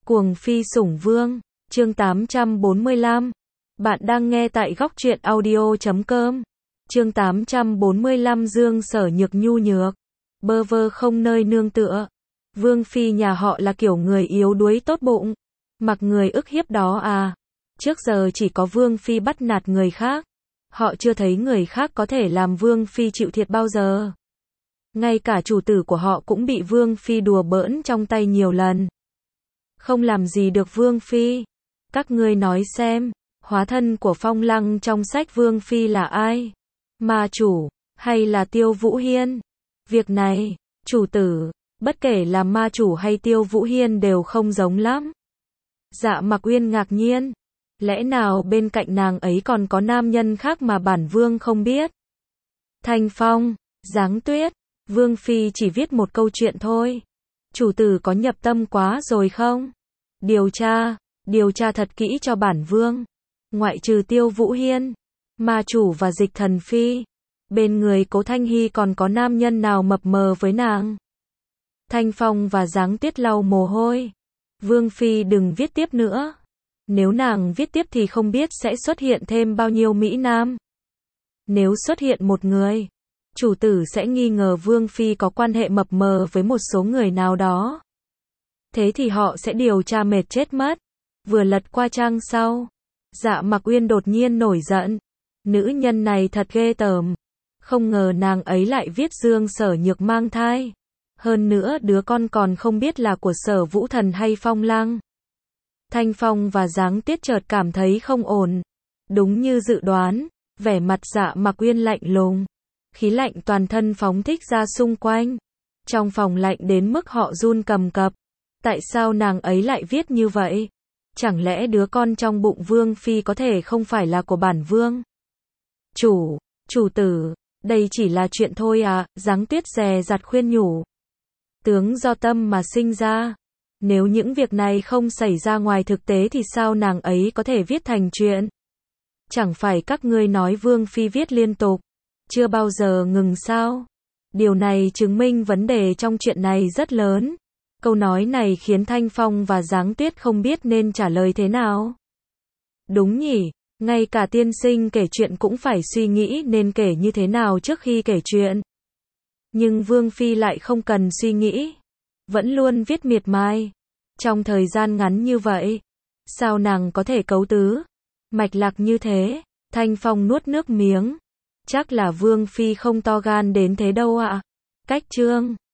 Cuồng phi sủng vương, chương 845. Bạn đang nghe tại góc truyện audio.com. Chương 845 Dương Sở Nhược nhu nhược, bơ vơ không nơi nương tựa. Vương phi nhà họ là kiểu người yếu đuối tốt bụng, mặc người ức hiếp đó à. Trước giờ chỉ có vương phi bắt nạt người khác, họ chưa thấy người khác có thể làm vương phi chịu thiệt bao giờ. Ngay cả chủ tử của họ cũng bị vương phi đùa bỡn trong tay nhiều lần, không làm gì được vương phi. Các ngươi nói xem, hóa thân của Phong Lăng trong sách vương phi là ai? Ma chủ, hay là Tiêu Vũ Hiên? Việc này, chủ tử, bất kể là ma chủ hay Tiêu Vũ Hiên đều không giống lắm. Dạ Mặc Uyên ngạc nhiên, lẽ nào bên cạnh nàng ấy còn có nam nhân khác mà bản vương không biết? Thanh Phong, Giáng Tuyết, vương phi chỉ viết một câu chuyện thôi. Chủ tử có nhập tâm quá rồi không? Điều tra thật kỹ cho bản vương. Ngoại trừ Tiêu Vũ Hiên, ma chủ và Dịch Thần Phi, bên người Cố Thanh Hy còn có nam nhân nào mập mờ với nàng? Thanh Phong và Giáng Tuyết lau mồ hôi. Vương phi đừng viết tiếp nữa. Nếu nàng viết tiếp thì không biết sẽ xuất hiện thêm bao nhiêu mỹ nam. Nếu xuất hiện một người, chủ tử sẽ nghi ngờ vương phi có quan hệ mập mờ với một số người nào đó. Thế thì họ sẽ điều tra mệt chết mất. Vừa lật qua trang sau, Dạ Mặc Uyên đột nhiên nổi giận. Nữ nhân này thật ghê tởm. Không ngờ nàng ấy lại viết Dương Sở Nhược mang thai. Hơn nữa đứa con còn không biết là của Sở Vũ Thần hay Phong Lăng. Thanh Phong và Giáng Tuyết chợt cảm thấy không ổn. Đúng như dự đoán, vẻ mặt Dạ Mặc Uyên lạnh lùng. Khí lạnh toàn thân phóng thích ra xung quanh. Trong phòng lạnh đến mức họ run cầm cập. Tại sao nàng ấy lại viết như vậy? Chẳng lẽ đứa con trong bụng vương phi có thể không phải là của bản vương? Chủ tử, đây chỉ là chuyện thôi à, Giáng Tuyết dè dặt khuyên nhủ. Tướng do tâm mà sinh ra. Nếu những việc này không xảy ra ngoài thực tế thì sao nàng ấy có thể viết thành chuyện? Chẳng phải các ngươi nói vương phi viết liên tục, chưa bao giờ ngừng sao? Điều này chứng minh vấn đề trong chuyện này rất lớn. Câu nói này khiến Thanh Phong và Giáng Tuyết không biết nên trả lời thế nào. Đúng nhỉ, ngay cả tiên sinh kể chuyện cũng phải suy nghĩ nên kể như thế nào trước khi kể chuyện. Nhưng vương phi lại không cần suy nghĩ, vẫn luôn viết miệt mài. Trong thời gian ngắn như vậy, sao nàng có thể cấu tứ mạch lạc như thế? Thanh Phong nuốt nước miếng. Chắc là vương phi không to gan đến thế đâu ạ. Cách chương